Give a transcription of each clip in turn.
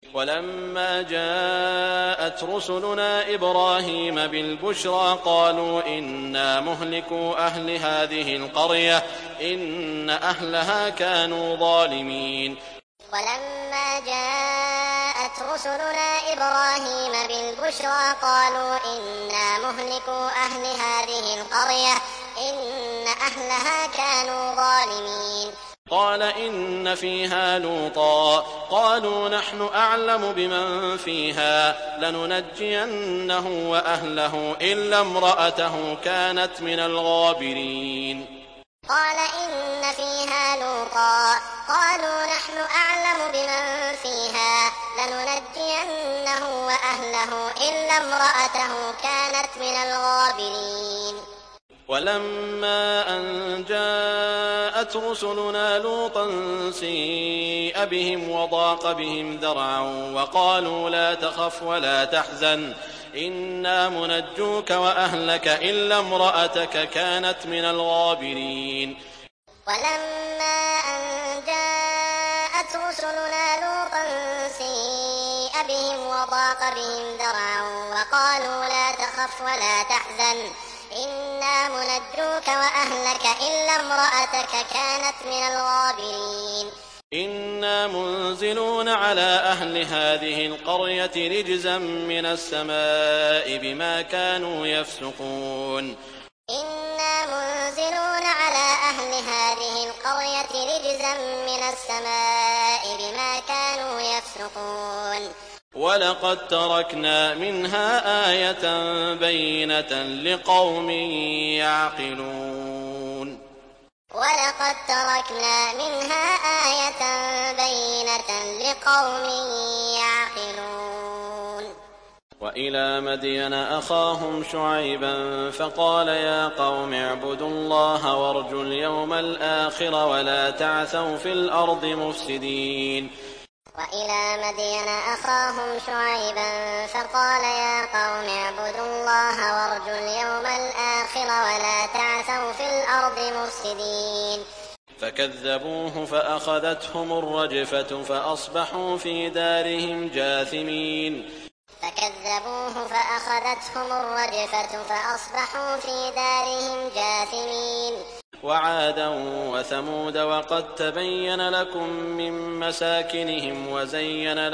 ولما جاءت رسلنا إبراهيم بالبشرى قالوا إنا مهلكو أهل هذه القرية إن أهلها كانوا ظالمين. ولما جاءت رسلنا إبراهيم بالبشرى قالوا إنا مهلكو أهل هذه القرية إن أهلها كانوا ظالمين. قال إن فيها لوطا قالوا نحن أعلم بمن فيها لننجينه وأهله إلا امرأته كانت من الغابرين. قال إن فيها لوطا قالوا نحن أعلم بمن فيها لننجينه وأهله إلا امرأته كانت من الغابرين. ولما أن جاءت رسلنا لوطا سيء بهم وضاق بهم ذرعا وقالوا لا تخف ولا تحزن إنا منجوك وأهلك إلا امرأتك كانت من الغابرين. ولما أن جاءت رسلنا لوطا سيء بهم وضاق بهم ذرعا وقالوا لا تخف ولا تحزن إنا منجوك وأهلك إلا امرأتك كانت من الغابرين. إنا منزلون على أهل هذه القرية رجزا من السماء بما كانوا يفسقون. إنا منزلون على أهل هذه القرية رجزا من السماء بما كانوا يفسقون. ولقد تركنا منها آية بينة لقوم يعقلون. ولقد تركنا منها آية بينة لقوم يعقلون. وإلى مدين أخاهم شعيبا فقال يا قوم اعبدوا الله وارجوا اليوم الآخر ولا تعثوا في الأرض مفسدين. وإلى مدين أخاهم شعيبا فقال يا قوم اعبدوا الله وارجوا اليوم الآخر ولا تعثوا في الأرض مفسدين. فكذبوه فأخذتهم الرجفة فأصبحوا في دارهم جاثمين. فكذبوه فأخذتهم الرجفة فأصبحوا في دارهم جاثمين. وعادا وثمود وقد تبين لكم من مساكنهم وزين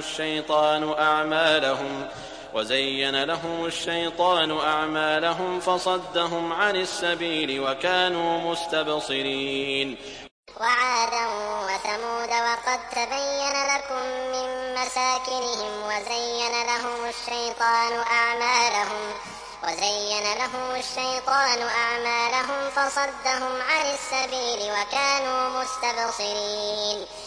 لهم الشيطان أعمالهم فصدهم عن السبيل وكانوا مستبصرين. وعادا وثمود وقد تبين لكم من مساكنهم وزين لهم الشيطان أعمالهم فصدهم عن السبيل وكانوا مستبصرين.